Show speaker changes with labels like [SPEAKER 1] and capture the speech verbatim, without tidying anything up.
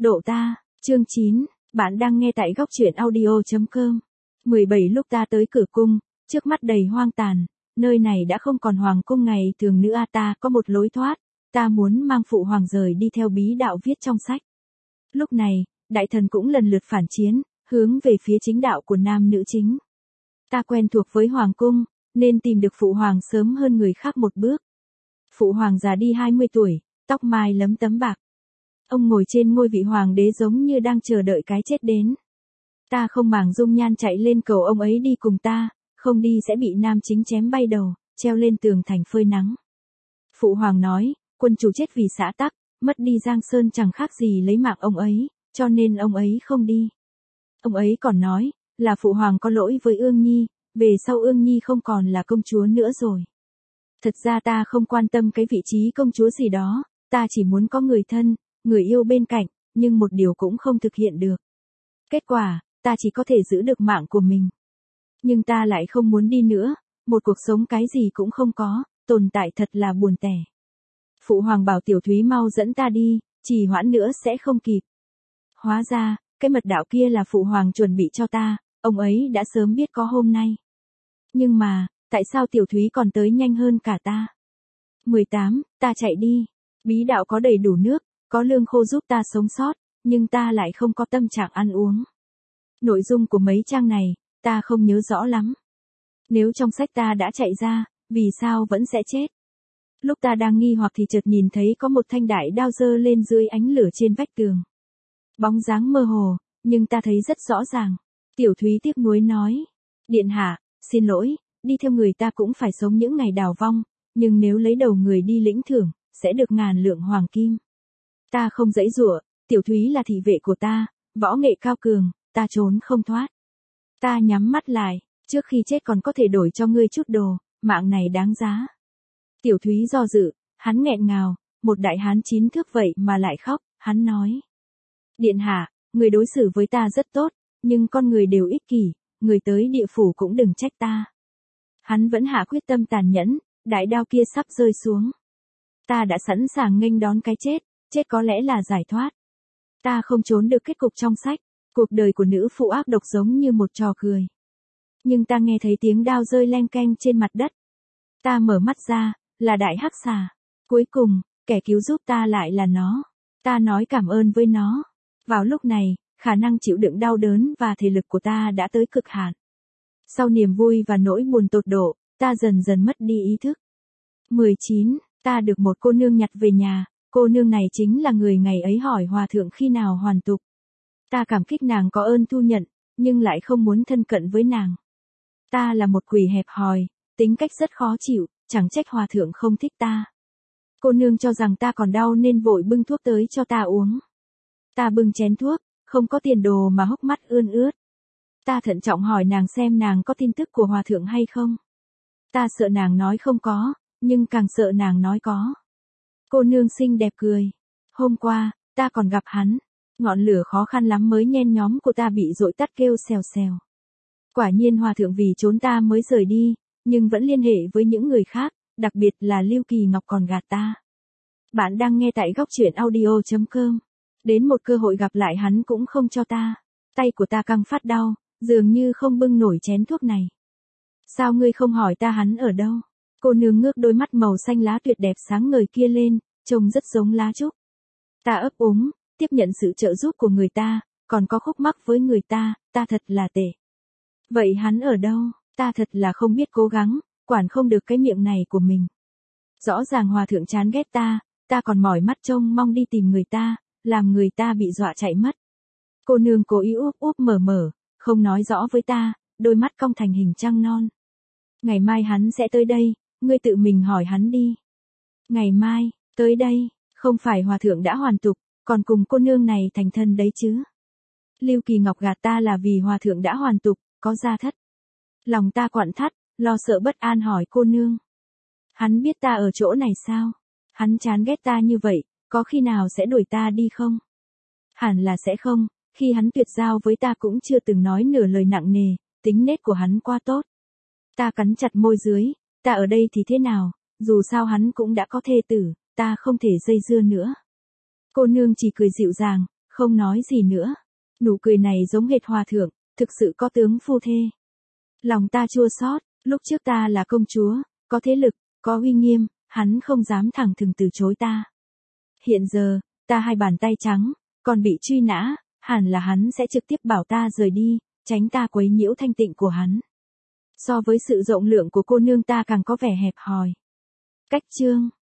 [SPEAKER 1] Độ ta, chương chín, bạn đang nghe tại góc truyện audio chấm com. mười bảy lúc ta tới cửa cung, trước mắt đầy hoang tàn, nơi này đã không còn hoàng cung ngày thường nữa, ta có một lối thoát, ta muốn mang phụ hoàng rời đi theo bí đạo viết trong sách. Lúc này, đại thần cũng lần lượt phản chiến, hướng về phía chính đạo của nam nữ chính. Ta quen thuộc với hoàng cung, nên tìm được phụ hoàng sớm hơn người khác một bước. Phụ hoàng già đi hai mươi tuổi, tóc mai lấm tấm bạc. Ông ngồi trên ngôi vị hoàng đế giống như đang chờ đợi cái chết đến. Ta không màng dung nhan chạy lên cầu ông ấy đi cùng ta, không đi sẽ bị nam chính chém bay đầu, treo lên tường thành phơi nắng. Phụ hoàng nói, quân chủ chết vì xã tắc, mất đi Giang Sơn chẳng khác gì lấy mạng ông ấy, cho nên ông ấy không đi. Ông ấy còn nói, là phụ hoàng có lỗi với Ương Nhi, về sau Ương Nhi không còn là công chúa nữa rồi. Thật ra ta không quan tâm cái vị trí công chúa gì đó, ta chỉ muốn có người thân, người yêu bên cạnh, nhưng một điều cũng không thực hiện được. Kết quả, ta chỉ có thể giữ được mạng của mình. Nhưng ta lại không muốn đi nữa, một cuộc sống cái gì cũng không có, tồn tại thật là buồn tẻ. Phụ hoàng bảo Tiểu Thúy mau dẫn ta đi, trì hoãn nữa sẽ không kịp. Hóa ra, cái mật đạo kia là phụ hoàng chuẩn bị cho ta, ông ấy đã sớm biết có hôm nay. Nhưng mà, tại sao Tiểu Thúy còn tới nhanh hơn cả ta? mười tám, ta chạy đi. Bí đạo có đầy đủ nước, có lương khô giúp ta sống sót, nhưng ta lại không có tâm trạng ăn uống. Nội dung của mấy trang này, ta không nhớ rõ lắm. Nếu trong sách ta đã chạy ra, vì sao vẫn sẽ chết? Lúc ta đang nghi hoặc thì chợt nhìn thấy có một thanh đại đao giơ lên dưới ánh lửa trên vách tường. Bóng dáng mơ hồ, nhưng ta thấy rất rõ ràng. Tiểu Thúy tiếc nuối nói. Điện hạ, xin lỗi, đi theo người ta cũng phải sống những ngày đào vong, nhưng nếu lấy đầu người đi lĩnh thưởng, sẽ được ngàn lượng hoàng kim. Ta không giãy giụa, Tiểu Thúy là thị vệ của ta, võ nghệ cao cường, ta trốn không thoát. Ta nhắm mắt lại, trước khi chết còn có thể đổi cho ngươi chút đồ, mạng này đáng giá. Tiểu Thúy do dự, hắn nghẹn ngào, một đại hán chín thước vậy mà lại khóc, hắn nói. Điện hạ, người đối xử với ta rất tốt, nhưng con người đều ích kỷ, người tới địa phủ cũng đừng trách ta. Hắn vẫn hạ quyết tâm tàn nhẫn, đại đao kia sắp rơi xuống. Ta đã sẵn sàng nghênh đón cái chết, chết có lẽ là giải thoát. Ta không trốn được kết cục trong sách, cuộc đời của nữ phụ ác độc giống như một trò cười. Nhưng ta nghe thấy tiếng đao rơi leng keng trên mặt đất. Ta mở mắt ra, là đại hắc xà. Cuối cùng, kẻ cứu giúp ta lại là nó. Ta nói cảm ơn với nó. Vào lúc này, khả năng chịu đựng đau đớn và thể lực của ta đã tới cực hạn. Sau niềm vui và nỗi buồn tột độ, ta dần dần mất đi ý thức. mười chín, ta được một cô nương nhặt về nhà, cô nương này chính là người ngày ấy hỏi hòa thượng khi nào hoàn tục. Ta cảm kích nàng có ơn thu nhận, nhưng lại không muốn thân cận với nàng. Ta là một quỷ hẹp hòi, tính cách rất khó chịu, chẳng trách hòa thượng không thích ta. Cô nương cho rằng ta còn đau nên vội bưng thuốc tới cho ta uống. Ta bưng chén thuốc, không có tiền đồ mà hốc mắt ươn ướt. Ta thận trọng hỏi nàng xem nàng có tin tức của hòa thượng hay không. Ta sợ nàng nói không có, nhưng càng sợ nàng nói có. Cô nương xinh đẹp cười. Hôm qua, ta còn gặp hắn. Ngọn lửa khó khăn lắm mới nhen nhóm của ta bị dội tắt kêu xèo xèo. Quả nhiên hòa thượng vì trốn ta mới rời đi, nhưng vẫn liên hệ với những người khác, đặc biệt là Lưu Kỳ Ngọc còn gạt ta. Bạn đang nghe tại góc truyện audio chấm com. Đến một cơ hội gặp lại hắn cũng không cho ta. Tay của ta căng phát đau, dường như không bưng nổi chén thuốc này. Sao ngươi không hỏi ta hắn ở đâu? Cô nương ngước đôi mắt màu xanh lá tuyệt đẹp sáng ngời kia lên, trông rất giống lá trúc. Ta ấp úng, tiếp nhận sự trợ giúp của người ta, còn có khúc mắc với người ta, ta thật là tệ. Vậy hắn ở đâu? Ta thật là không biết cố gắng, quản không được cái miệng này của mình. Rõ ràng hòa thượng chán ghét ta, ta còn mỏi mắt trông mong đi tìm người ta, làm người ta bị dọa chạy mất. Cô nương cố ý úp úp mở mở, không nói rõ với ta, đôi mắt cong thành hình trăng non. Ngày mai hắn sẽ tới đây, ngươi tự mình hỏi hắn đi. Ngày mai, tới đây, không phải hòa thượng đã hoàn tục, còn cùng cô nương này thành thân đấy chứ. Lưu Kỳ Ngọc gạt ta là vì hòa thượng đã hoàn tục, có gia thất. Lòng ta quặn thắt, lo sợ bất an hỏi cô nương. Hắn biết ta ở chỗ này sao? Hắn chán ghét ta như vậy, có khi nào sẽ đuổi ta đi không? Hẳn là sẽ không, khi hắn tuyệt giao với ta cũng chưa từng nói nửa lời nặng nề, tính nết của hắn quá tốt. Ta cắn chặt môi dưới, ta ở đây thì thế nào, dù sao hắn cũng đã có thê tử, ta không thể dây dưa nữa. Cô nương chỉ cười dịu dàng, Không nói gì nữa. Nụ cười này giống hệt hòa thượng, thực sự có tướng phu thê. Lòng ta chua xót, lúc trước ta là công chúa, có thế lực, có uy nghiêm, hắn không dám thẳng thừng từ chối ta. Hiện giờ, ta hai bàn tay trắng, còn bị truy nã, hẳn là hắn sẽ trực tiếp bảo ta rời đi, tránh ta quấy nhiễu thanh tịnh của hắn. So với sự rộng lượng của cô nương ta càng có vẻ hẹp hòi. Cách chương